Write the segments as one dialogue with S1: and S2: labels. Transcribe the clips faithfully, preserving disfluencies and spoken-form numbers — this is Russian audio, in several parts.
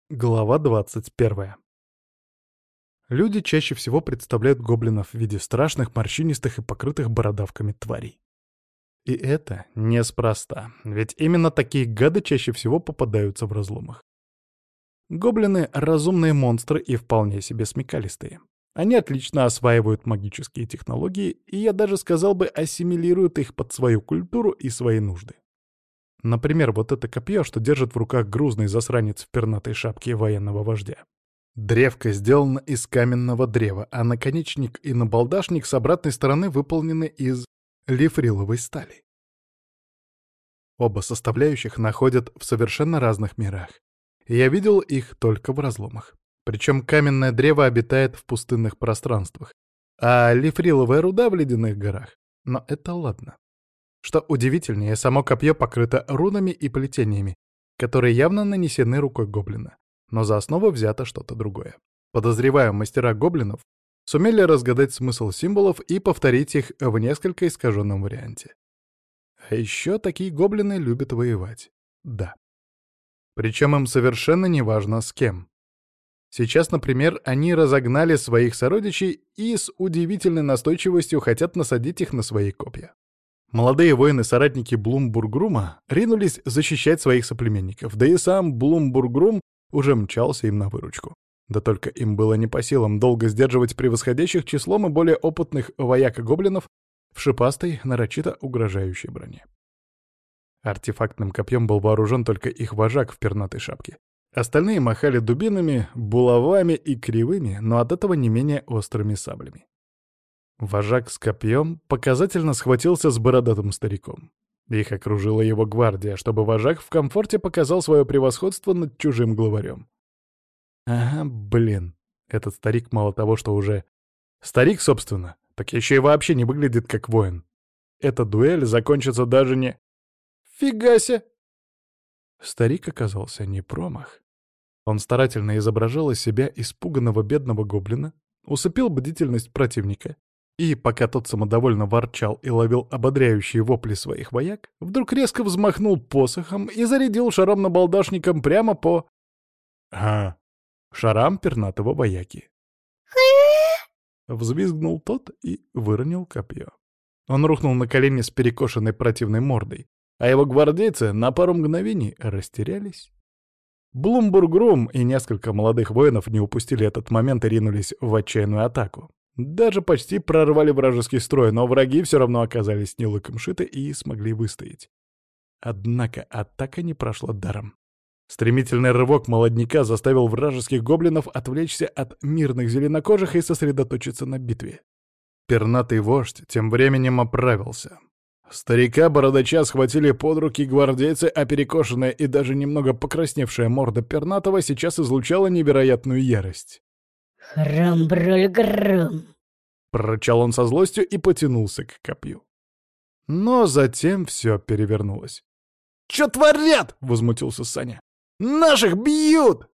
S1: Глава двадцать первая. Люди чаще всего представляют гоблинов в виде страшных, морщинистых и покрытых бородавками тварей. И это неспроста, ведь именно такие гады чаще всего попадаются в разломах. Гоблины — разумные монстры и вполне себе смекалистые. Они отлично осваивают магические технологии, и я даже сказал бы, ассимилируют их под свою культуру и свои нужды. Например, вот это копье, что держит в руках грузный засранец в пернатой шапке военного вождя. Древко сделано из каменного древа, а наконечник и набалдашник с обратной стороны выполнены из лифриловой стали. Оба составляющих находят в совершенно разных мирах. И я видел их только в разломах. Причем каменное древо обитает в пустынных пространствах, а лифриловая руда в ледяных горах. Но это ладно. Что удивительнее, само копье покрыто рунами и плетениями, которые явно нанесены рукой гоблина, но за основу взято что-то другое. Подозреваю, мастера гоблинов сумели разгадать смысл символов и повторить их в несколько искаженном варианте. А еще такие гоблины любят воевать. Да. Причем им совершенно не важно с кем. Сейчас, например, они разогнали своих сородичей и с удивительной настойчивостью хотят насадить их на свои копья. Молодые воины-соратники Блумбургрума ринулись защищать своих соплеменников, да и сам Блумбургрум уже мчался им на выручку. Да только им было не по силам долго сдерживать превосходящих числом и более опытных вояк-гоблинов в шипастой, нарочито угрожающей броне. Артефактным копьем был вооружен только их вожак в пернатой шапке. Остальные махали дубинами, булавами и кривыми, но от этого не менее острыми саблями. Вожак с копьем показательно схватился с бородатым стариком. Их окружила его гвардия, чтобы вожак в комфорте показал свое превосходство над чужим главарем. Ага, блин, этот старик мало того, что уже... Старик, собственно, так еще и вообще не выглядит как воин. Эта дуэль закончится даже не... Фигася! Старик оказался не промах. Он старательно изображал из себя испуганного бедного гоблина, усыпил бдительность противника, и, пока тот самодовольно ворчал и ловил ободряющие вопли своих вояк, вдруг резко взмахнул посохом и зарядил шаром набалдашником прямо по... А, шарам пернатого вояки. Взвизгнул тот и выронил копье. Он рухнул на колени с перекошенной противной мордой, а его гвардейцы на пару мгновений растерялись. Блумбургрум и несколько молодых воинов не упустили этот момент и ринулись в отчаянную атаку. Даже почти прорвали вражеский строй, но враги все равно оказались не лыком шиты и смогли выстоять. Однако атака не прошла даром. Стремительный рывок молодняка заставил вражеских гоблинов отвлечься от мирных зеленокожих и сосредоточиться на битве. Пернатый вождь тем временем оправился. Старика-бородача схватили под руки гвардейцы, а перекошенная и даже немного покрасневшая морда пернатого сейчас излучала невероятную ярость.
S2: «Храм-броль-грам!»
S1: — прорычал он со злостью и потянулся к копью. Но затем все перевернулось. «Чё творят?» — возмутился Саня. «Наших бьют!»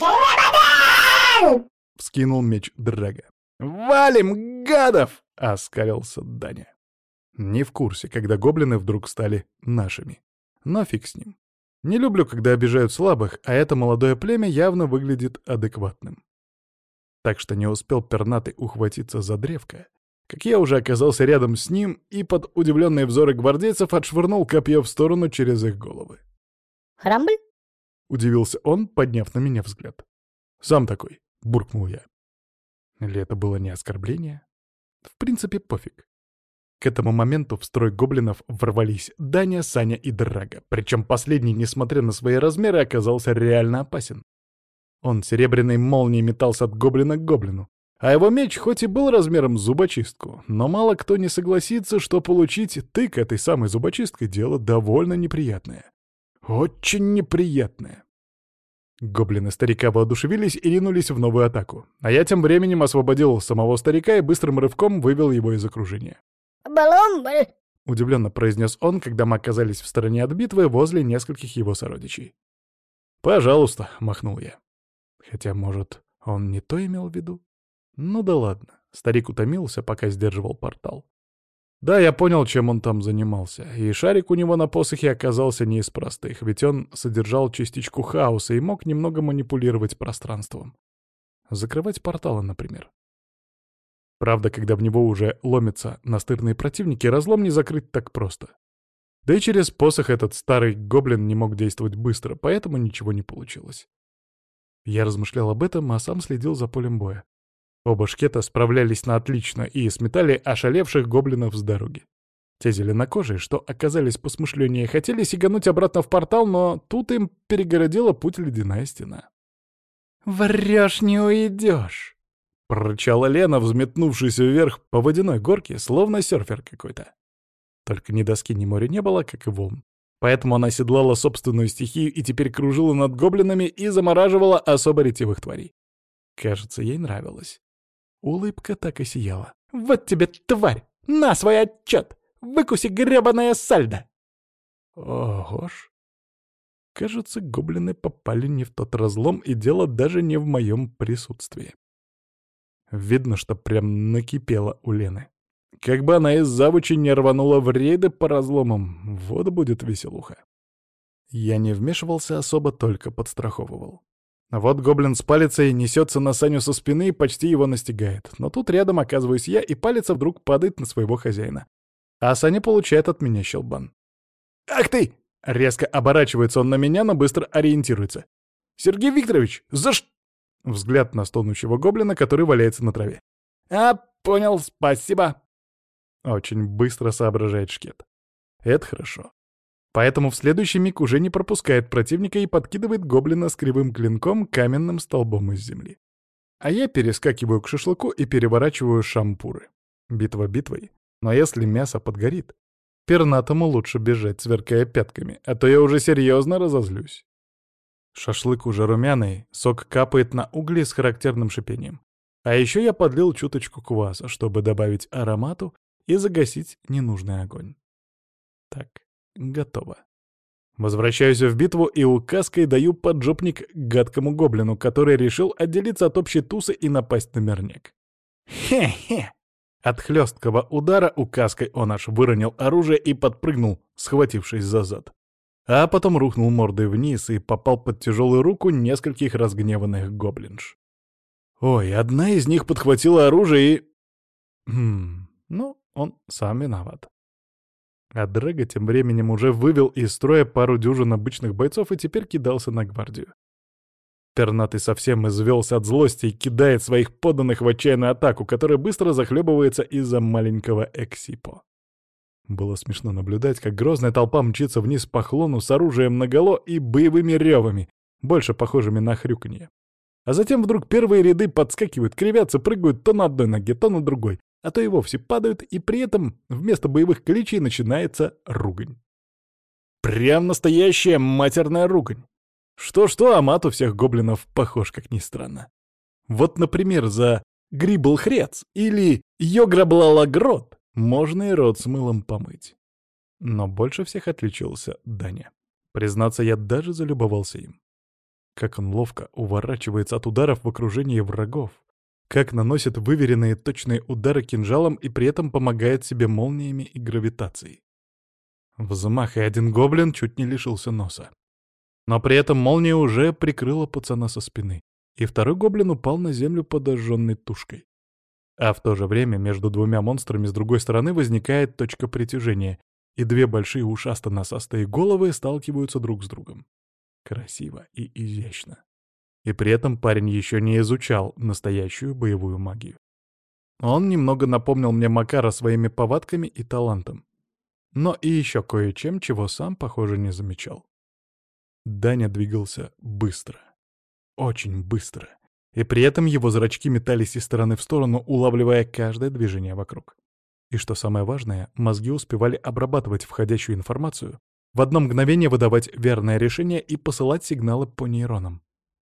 S1: — вскинул меч Драга. «Валим, гадов!» — оскалился Даня. Не в курсе, когда гоблины вдруг стали нашими. Но фиг с ним. Не люблю, когда обижают слабых, а это молодое племя явно выглядит адекватным. Так что не успел пернатый ухватиться за древко, как я уже оказался рядом с ним и под удивленные взоры гвардейцев отшвырнул копье в сторону через их головы.
S2: «Храмбль?»
S1: — удивился он, подняв на меня взгляд. «Сам такой», — буркнул я. Или это было не оскорбление? В принципе, пофиг. К этому моменту в строй гоблинов ворвались Даня, Саня и Драга, причем последний, несмотря на свои размеры, оказался реально опасен. Он серебряной молнией метался от гоблина к гоблину, а его меч хоть и был размером с зубочистку, но мало кто не согласится, что получить тык этой самой зубочисткой — дело довольно неприятное. Очень неприятное. Гоблины старика воодушевились и ринулись в новую атаку, а я тем временем освободил самого старика и быстрым рывком вывел его из окружения.
S2: «Баломбаль!»
S1: — удивленно произнес он, когда мы оказались в стороне от битвы возле нескольких его сородичей. «Пожалуйста», — махнул я. Хотя, может, он не то имел в виду? Ну да ладно. Старик утомился, пока сдерживал портал. Да, я понял, чем он там занимался. И шарик у него на посохе оказался не из простых, ведь он содержал частичку хаоса и мог немного манипулировать пространством. Закрывать порталы, например. Правда, когда в него уже ломятся настырные противники, разлом не закрыть так просто. Да и через посох этот старый гоблин не мог действовать быстро, поэтому ничего не получилось. Я размышлял об этом, а сам следил за полем боя. Оба шкета справлялись на отлично и сметали ошалевших гоблинов с дороги. Те зеленокожие, что оказались посмышленнее, хотели сигануть обратно в портал, но тут им перегородила путь ледяная стена. «Врешь, не уйдешь!» — прорычала Лена, взметнувшись вверх по водяной горке, словно серфер какой-то. Только ни доски, ни моря не было, как и волн. Поэтому она седлала собственную стихию и теперь кружила над гоблинами и замораживала особо ретивых тварей. Кажется, ей нравилось. Улыбка так и сияла. «Вот тебе, тварь! На свой отчет! Выкуси гребаное сальдо!» Ого ж. Кажется, гоблины попали не в тот разлом, и дело даже не в моем присутствии. Видно, что прям накипело у Лены. Как бы она из завучи не рванула в рейды по разломам, вот будет веселуха. Я не вмешивался особо, только подстраховывал. Вот гоблин с палицей несется на Саню со спины и почти его настигает. Но тут рядом оказываюсь я, и палица вдруг падает на своего хозяина. А Саня получает от меня щелбан. «Ах ты!» — резко оборачивается он на меня, но быстро ориентируется. «Сергей Викторович, за ш...» Взгляд на стонущего гоблина, который валяется на траве. «А, понял, спасибо». Очень быстро соображает шкет. Это хорошо. Поэтому в следующий миг уже не пропускает противника и подкидывает гоблина с кривым клинком каменным столбом из земли. А я перескакиваю к шашлыку и переворачиваю шампуры. Битва битвой, но если мясо подгорит, пернатому лучше бежать, сверкая пятками, а то я уже серьезно разозлюсь. Шашлык уже румяный, сок капает на угли с характерным шипением. А еще я подлил чуточку кваса, чтобы добавить аромату и загасить ненужный огонь. Так. Готово. Возвращаюсь в битву и указкой даю поджопник гадкому гоблину, который решил отделиться от общей тусы и напасть на мирняк. Хе-хе! От хлесткого удара указкой он аж выронил оружие и подпрыгнул, схватившись за зад. А потом рухнул мордой вниз и попал под тяжелую руку нескольких разгневанных гоблинж. Ой, одна из них подхватила оружие и... Хм, ну, он сам виноват. А Дрэго тем временем уже вывел из строя пару дюжин обычных бойцов и теперь кидался на гвардию. Пернатый совсем извелся от злости и кидает своих подданных в отчаянную атаку, которая быстро захлебывается из-за маленького Эксипо. Было смешно наблюдать, как грозная толпа мчится вниз по хлону с оружием наголо и боевыми ревами, больше похожими на хрюканье. А затем вдруг первые ряды подскакивают, кривятся, прыгают то на одной ноге, то на другой, а то и вовсе падают, и при этом вместо боевых кличей начинается ругань. Прям настоящая матерная ругань. Что-что, а мат у всех гоблинов похож, как ни странно. Вот, например, за «грибл-хрец» или «йограблалагрот» можно и рот с мылом помыть. Но больше всех отличился Даня. Признаться, я даже залюбовался им. Как он ловко уворачивается от ударов в окружении врагов. Как наносит выверенные точные удары кинжалом и при этом помогает себе молниями и гравитацией. Взмах, и один гоблин чуть не лишился носа. Но при этом молния уже прикрыла пацана со спины, и второй гоблин упал на землю подожженной тушкой. А в то же время между двумя монстрами с другой стороны возникает точка притяжения, и две большие ушасто-носастые головы сталкиваются друг с другом. Красиво и изящно. И при этом парень еще не изучал настоящую боевую магию. Он немного напомнил мне Макара своими повадками и талантом. Но и еще кое-чем, чего сам, похоже, не замечал. Даня двигался быстро. Очень быстро. И при этом его зрачки метались из стороны в сторону, улавливая каждое движение вокруг. И что самое важное, мозги успевали обрабатывать входящую информацию, в одно мгновение выдавать верное решение и посылать сигналы по нейронам.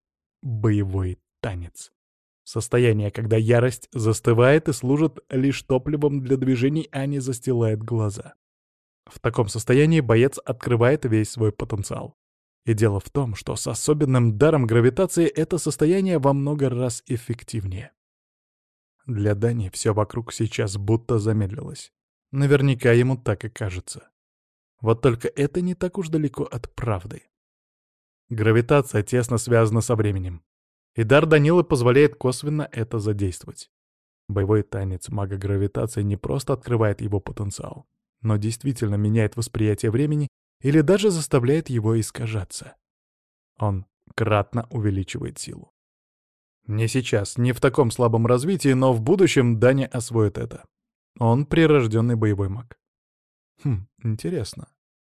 S1: Боевой танец. Состояние, когда ярость застывает и служит лишь топливом для движений, а не застилает глаза. В таком состоянии боец открывает весь свой потенциал. И дело в том, что с особенным даром гравитации это состояние во много раз эффективнее. Для Дани все вокруг сейчас будто замедлилось. Наверняка ему так и кажется. Вот только это не так уж далеко от правды. Гравитация тесно связана со временем. И дар Данилы позволяет косвенно это задействовать. Боевой танец мага гравитации не просто открывает его потенциал, но действительно меняет восприятие времени или даже заставляет его искажаться. Он кратно увеличивает силу. Не сейчас, не в таком слабом развитии, но в будущем Даня освоит это. Он прирожденный боевой маг. Хм, интересно.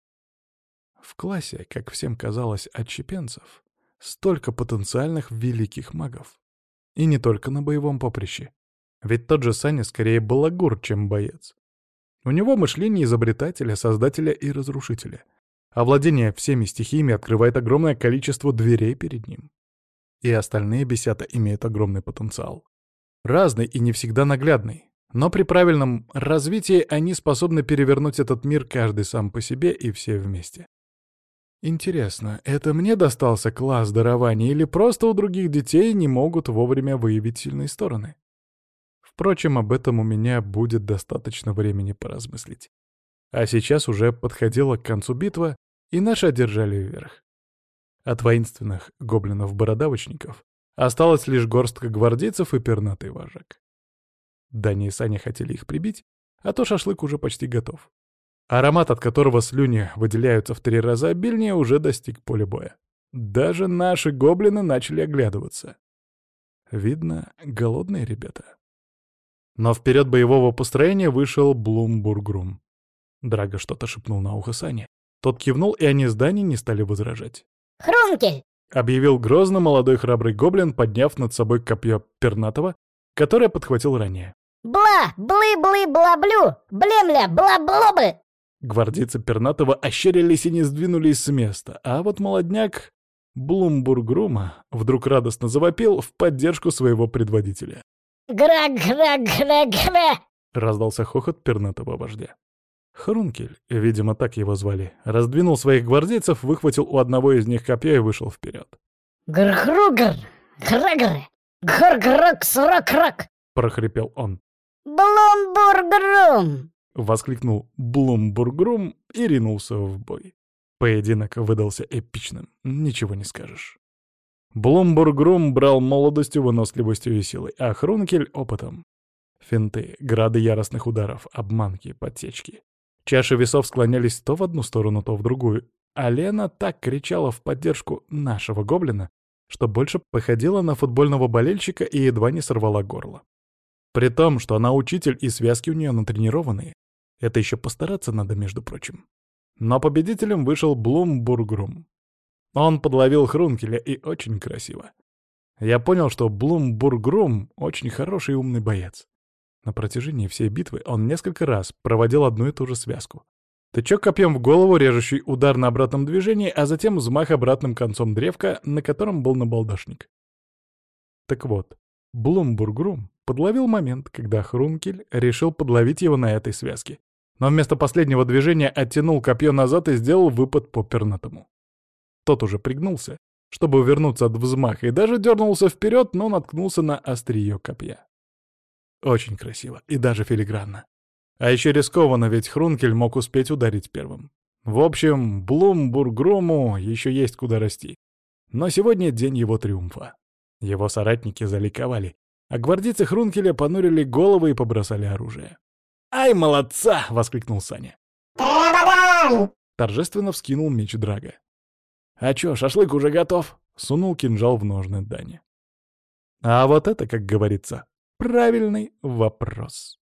S1: В классе, как всем казалось, отщепенцев, столько потенциальных великих магов. И не только на боевом поприще. Ведь тот же Саня скорее балагур, чем боец. У него мышление изобретателя, создателя и разрушителя. А владение всеми стихиями открывает огромное количество дверей перед ним. И остальные бесята имеют огромный потенциал. Разный и не всегда наглядный. Но при правильном развитии они способны перевернуть этот мир каждый сам по себе и все вместе. Интересно, это мне достался класс дарования или просто у других детей не могут вовремя выявить сильные стороны? Впрочем, об этом у меня будет достаточно времени поразмыслить. А сейчас уже подходила к концу битва, и наши одержали верх. От воинственных гоблинов-бородавочников осталась лишь горстка гвардейцев и пернатый вожак. Даня и Саня хотели их прибить, а то шашлык уже почти готов. Аромат, от которого слюни выделяются в три раза обильнее, уже достиг поля боя. Даже наши гоблины начали оглядываться. Видно, голодные ребята. Но вперед боевого построения вышел Блумбургрум. Драго что-то шепнул на ухо Сане. Тот кивнул, и они с Даней не стали возражать.
S2: Хрункель!
S1: — объявил грозно молодой храбрый гоблин, подняв над собой копье пернатого, которое подхватил ранее.
S2: Бла! Блы-блы-бла-блю! Блемля! Бла-блобы!
S1: Гвардейцы пернатого ощерились и не сдвинулись с места, а вот молодняк Блумбургрума вдруг радостно завопил в поддержку своего предводителя.
S2: Гра-гра-гра-гра!
S1: Раздался хохот пернатого вождя. Хрункель, видимо, так его звали, раздвинул своих гвардейцев, выхватил у одного из них копья и вышел вперед.
S2: Гр-гру-гр! Гра-гра! Гр-грак-срак-рак!
S1: Прохрипел он.
S2: Блумбургрум!
S1: Воскликнул Блумбургрум и ринулся в бой. Поединок выдался эпичным, ничего не скажешь. Блумбургрум брал молодостью, выносливостью и силой, а Хрункель — опытом. Финты, грады яростных ударов, обманки, подсечки. Чаши весов склонялись то в одну сторону, то в другую, а Лена так кричала в поддержку нашего гоблина, что больше походила на футбольного болельщика и едва не сорвала горло. При том, что она учитель и связки у нее натренированные. Это еще постараться надо, между прочим. Но победителем вышел Блумбургрум. Он подловил Хрункеля и очень красиво. Я понял, что Блумбургрум очень хороший и умный боец. На протяжении всей битвы он несколько раз проводил одну и ту же связку. Тычок копьем в голову, режущий удар на обратном движении, а затем взмах обратным концом древка, на котором был набалдашник. Так вот, Блумбургрум подловил момент, когда Хрункель решил подловить его на этой связке. Но вместо последнего движения оттянул копье назад и сделал выпад по пернатому. Тот уже пригнулся, чтобы увернуться от взмаха, и даже дернулся вперед, но наткнулся на острие копья. Очень красиво и даже филигранно. А еще рискованно, ведь Хрункель мог успеть ударить первым. В общем, Блумбургруму еще есть куда расти. Но сегодня день его триумфа. Его соратники заликовали, а гвардейцы Хрункеля понурили головы и побросали оружие. «Ай, молодца!» — воскликнул Саня. Торжественно вскинул меч Драго. «А чё, шашлык уже готов?» — сунул кинжал в ножны Дани. А вот это, как говорится, правильный вопрос.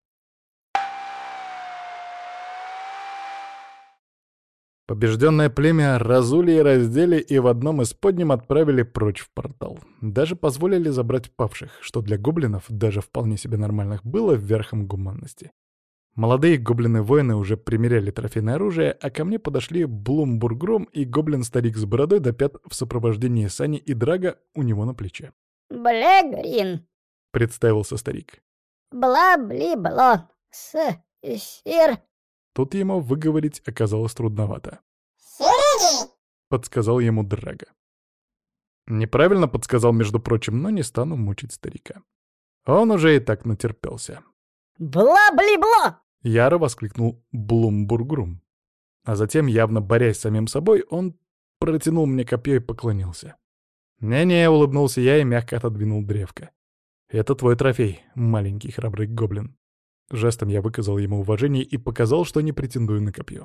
S1: Побежденное племя разули и раздели и в одном из подним отправили прочь в портал. Даже позволили забрать павших, что для гоблинов, даже вполне себе нормальных, было верхом гуманности. Молодые гоблины-воины уже примеряли трофейное оружие, а ко мне подошли Блумбургрум и гоблин-старик с бородой до пят в сопровождении Сани и Драго у него на плече.
S2: Блегрин!
S1: — представился старик.
S2: Бла-бли-бло! С-сир!
S1: Тут ему выговорить оказалось трудновато.
S2: Сириди!
S1: — подсказал ему Драго. Неправильно подсказал, между прочим, но не стану мучить старика. Он уже и так натерпелся.
S2: Бла-бли-бло!
S1: Яро воскликнул Блумбургрум. А затем, явно борясь с самим собой, он протянул мне копье и поклонился. «Не-не», — улыбнулся я и мягко отодвинул древко. «Это твой трофей, маленький храбрый гоблин». Жестом я выказал ему уважение и показал, что не претендую на копье.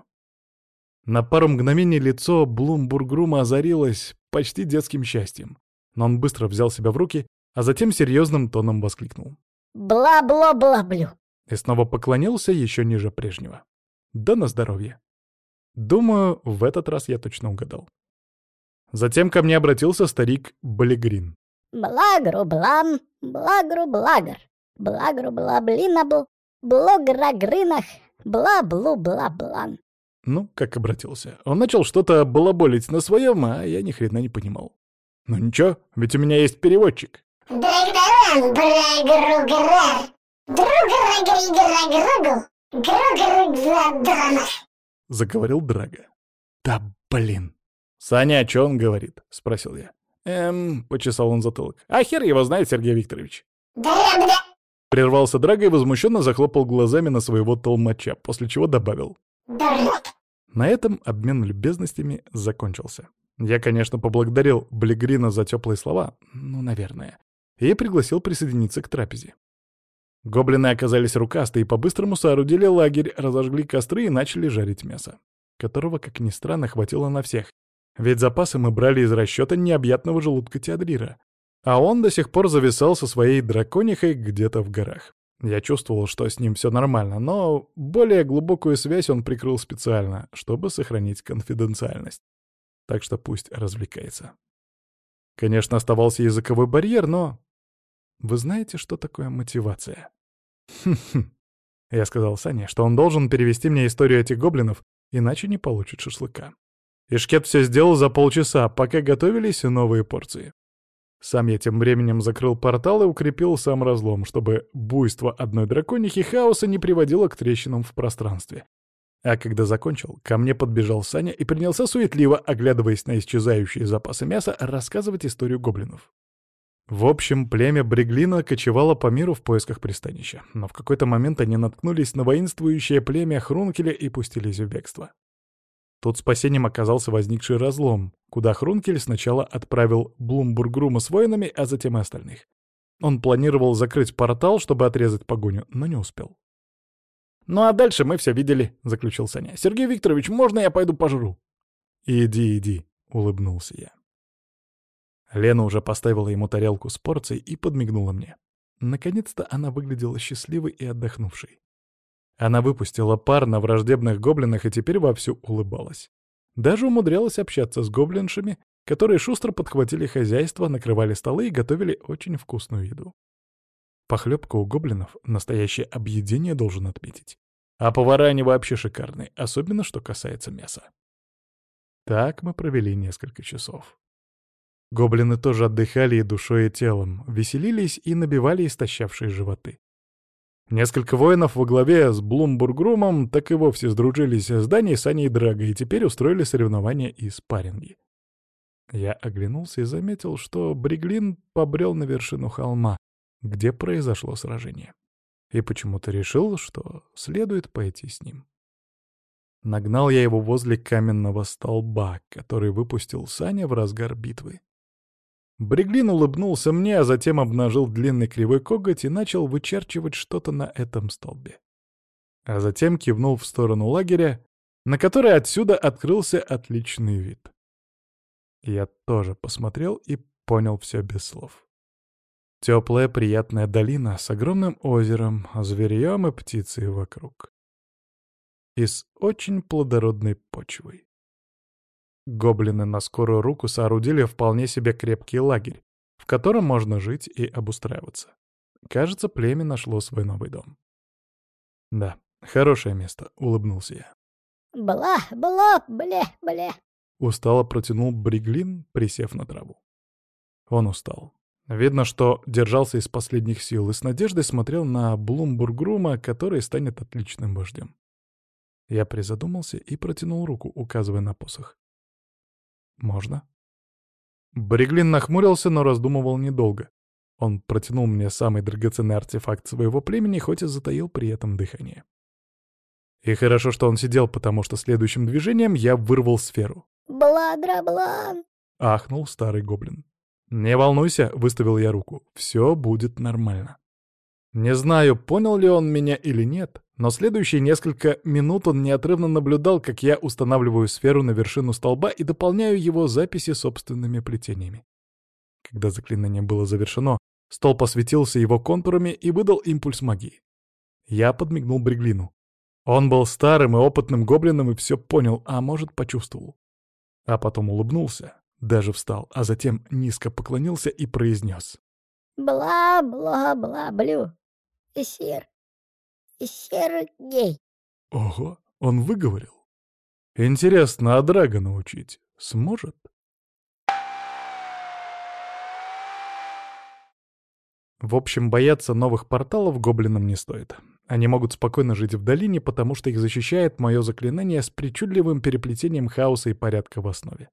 S1: На пару мгновений лицо Блумбургрума озарилось почти детским счастьем, но он быстро взял себя в руки, а затем серьезным тоном воскликнул.
S2: Бла-бла-бла-блю.
S1: И снова поклонился еще ниже прежнего. Да на здоровье. Думаю, в этот раз я точно угадал. Затем ко мне обратился старик Блегрин.
S2: Благру-блам, благру-благр, благру-блаблинабл, блограгрынах, бла-блу-бла-блан.
S1: Ну, как обратился. Он начал что-то балаболить на своем, а я ни хрена не понимал. Ну ничего, ведь у меня есть переводчик.
S2: Драгдаран, брагру-грар, друграгриграгругл, гругрыгзаданах.
S1: Заговорил Драга. Да блин. «Саня, о чем он говорит?» — спросил я. «Эм...» — почесал он затылок. «А хер его знает, Сергей Викторович».
S2: Да-да.
S1: Прервался Драга и возмущенно захлопал глазами на своего толмача, после чего добавил.
S2: Дурак.
S1: На этом обмен любезностями закончился. Я, конечно, поблагодарил Блегрина за теплые слова, ну, наверное, и пригласил присоединиться к трапезе. Гоблины оказались рукастые и по-быстрому соорудили лагерь, разожгли костры и начали жарить мясо, которого, как ни странно, хватило на всех. Ведь запасы мы брали из расчета необъятного желудка Теодрира. А он до сих пор зависал со своей драконихой где-то в горах. Я чувствовал, что с ним все нормально, но более глубокую связь он прикрыл специально, чтобы сохранить конфиденциальность. Так что пусть развлекается. Конечно, оставался языковой барьер, но... Вы знаете, что такое мотивация? Хм-хм. Я сказал Сане, что он должен перевести мне историю этих гоблинов, иначе не получит шашлыка. Ишкет все сделал за полчаса, пока готовились новые порции. Сам я тем временем закрыл портал и укрепил сам разлом, чтобы буйство одной драконихи хаоса не приводило к трещинам в пространстве. А когда закончил, ко мне подбежал Саня и принялся суетливо, оглядываясь на исчезающие запасы мяса, рассказывать историю гоблинов. В общем, племя Бреглина кочевало по миру в поисках пристанища, но в какой-то момент они наткнулись на воинствующее племя Хрункеля и пустились в бегство. Тут спасением оказался возникший разлом, куда Хрункель сначала отправил Блумбургрума с воинами, а затем и остальных. Он планировал закрыть портал, чтобы отрезать погоню, но не успел. «Ну а дальше мы все видели», — заключил Саня. «Сергей Викторович, можно я пойду пожру?» «Иди, иди», — улыбнулся я. Лена уже поставила ему тарелку с порцией и подмигнула мне. Наконец-то она выглядела счастливой и отдохнувшей. Она выпустила пар на враждебных гоблинах и теперь вовсю улыбалась. Даже умудрялась общаться с гоблиншами, которые шустро подхватили хозяйство, накрывали столы и готовили очень вкусную еду. Похлебка у гоблинов — настоящее объедение, должен отметить. А повара они вообще шикарные, особенно что касается мяса. Так мы провели несколько часов. Гоблины тоже отдыхали и душой, и телом, веселились и набивали истощавшие животы. Несколько воинов во главе с Блумбургрумом так и вовсе сдружились с Даней, Саней и Драгой и теперь устроили соревнования и спарринги. Я оглянулся и заметил, что Бреглин побрел на вершину холма, где произошло сражение. И почему-то решил, что следует пойти с ним. Нагнал я его возле каменного столба, который выпустил Саня в разгар битвы. Бреглин улыбнулся мне, а затем обнажил длинный кривой коготь и начал вычерчивать что-то на этом столбе. А затем кивнул в сторону лагеря, на который отсюда открылся отличный вид. Я тоже посмотрел и понял все без слов. Теплая приятная долина с огромным озером, зверьем и птицей вокруг. И с очень плодородной почвой. Гоблины на скорую руку соорудили вполне себе крепкий лагерь, в котором можно жить и обустраиваться. Кажется, племя нашло свой новый дом. «Да, хорошее место», — улыбнулся я.
S2: Бла, бла, бле, бле.
S1: Устало протянул Бреглин, присев на траву. Он устал. Видно, что держался из последних сил и с надеждой смотрел на Блумбургрума, который станет отличным вождем. Я призадумался и протянул руку, указывая на посох. «Можно?» Бреглин нахмурился, но раздумывал недолго. Он протянул мне самый драгоценный артефакт своего племени, хоть и затаил при этом дыхание. И хорошо, что он сидел, потому что следующим движением я вырвал сферу.
S2: Бла-дра-блан.
S1: Ахнул старый гоблин. «Не волнуйся», — выставил я руку. «Все будет нормально». Не знаю, понял ли он меня или нет, но следующие несколько минут он неотрывно наблюдал, как я устанавливаю сферу на вершину столба и дополняю его записи собственными плетениями. Когда заклинание было завершено, столб осветился его контурами и выдал импульс магии. Я подмигнул Бриглину. Он был старым и опытным гоблином и все понял, а может, почувствовал. А потом улыбнулся, даже встал, а затем низко поклонился и произнес.
S2: Бла-бла-бла-блю. Сер. Сергей.
S1: Ого, он выговорил. Интересно, а Драга научить сможет? В общем, бояться новых порталов гоблинам не стоит. Они могут спокойно жить в долине, потому что их защищает мое заклинание с причудливым переплетением хаоса и порядка в основе.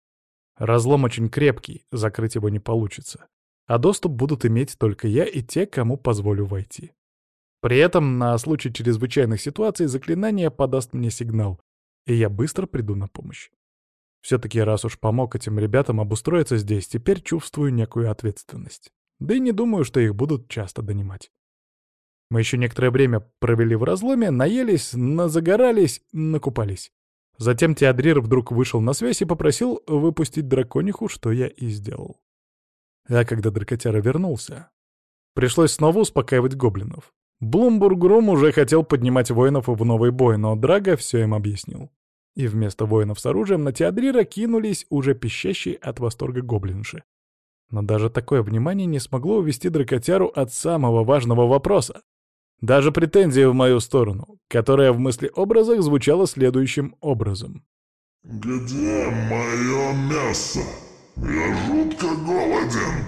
S1: Разлом очень крепкий, закрыть его не получится. А доступ будут иметь только я и те, кому позволю войти. При этом на случай чрезвычайных ситуаций заклинание подаст мне сигнал, и я быстро приду на помощь. Все-таки раз уж помог этим ребятам обустроиться здесь, теперь чувствую некую ответственность. Да и не думаю, что их будут часто донимать. Мы еще некоторое время провели в разломе, наелись, назагорались, накупались. Затем Теодрир вдруг вышел на связь и попросил выпустить дракониху, что я и сделал. А когда дракотяра вернулся, пришлось снова успокаивать гоблинов. Блумбургрум уже хотел поднимать воинов в новый бой, но Драга все им объяснил. И вместо воинов с оружием на Теодрира кинулись уже пищащие от восторга гоблинши. Но даже такое внимание не смогло увести дракотяру от самого важного вопроса. Даже претензия в мою сторону, которая в мыслеобразах звучала следующим образом.
S3: «Где мое мясо? Я жутко голоден!»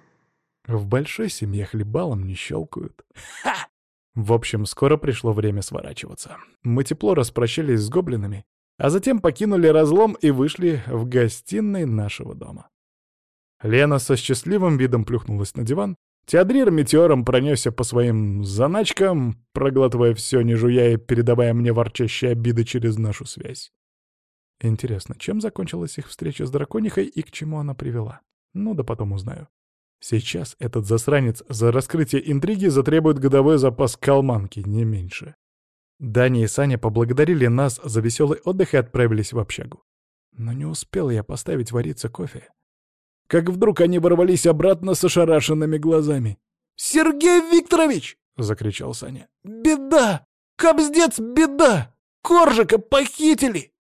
S1: В большой семье хлебалом не щелкают. Ха! В общем, скоро пришло время сворачиваться. Мы тепло распрощались с гоблинами, а затем покинули разлом и вышли в гостиной нашего дома. Лена со счастливым видом плюхнулась на диван, Теодрир метеором пронесся по своим заначкам, проглатывая все, не жуя и передавая мне ворчащие обиды через нашу связь. Интересно, чем закончилась их встреча с драконихой и к чему она привела? Ну да потом узнаю. Сейчас этот засранец за раскрытие интриги затребует годовой запас калманки, не меньше. Даня и Саня поблагодарили нас за веселый отдых и отправились в общагу. Но не успел я поставить вариться кофе, как вдруг они ворвались обратно с ошарашенными глазами. «Сергей Викторович!» — закричал Саня. «Беда! Кобздец, беда! Коржика похитили!»